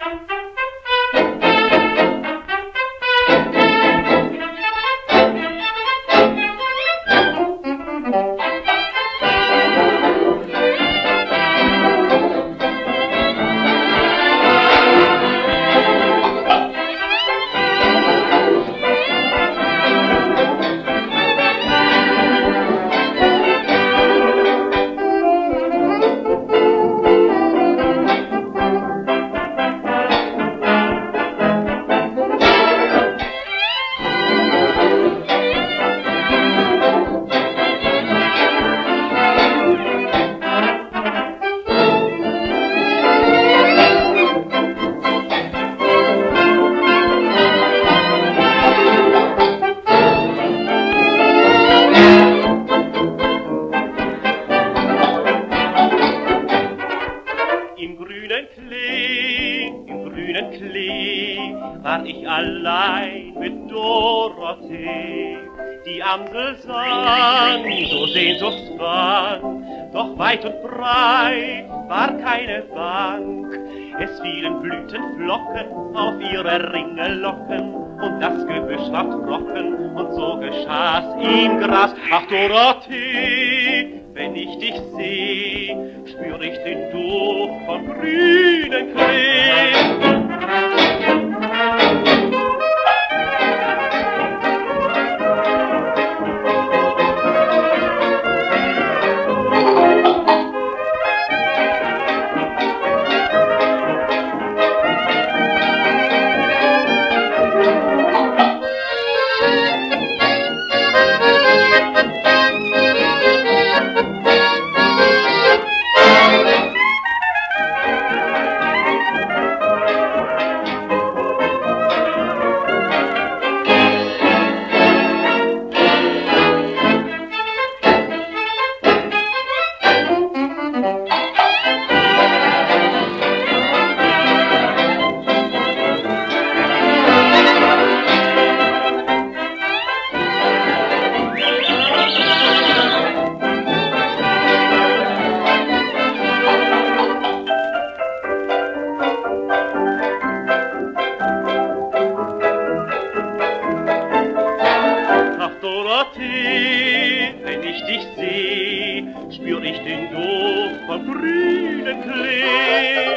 Im grünen Klee war ich allein mit Dorothee. Die Amsel sang, so sehnsuchtsbang, doch weit und breit war keine Bank. Es fielen Blütenflocken auf ihre Ringellocken und das Gebüsch war trocken und so geschah's im Gras. Ach Dorothee, wenn ich dich seh, spür ich den Duft von grünen Klee. Dorothee, wenn ich dich seh, spür ich den Duft von grünen Klee.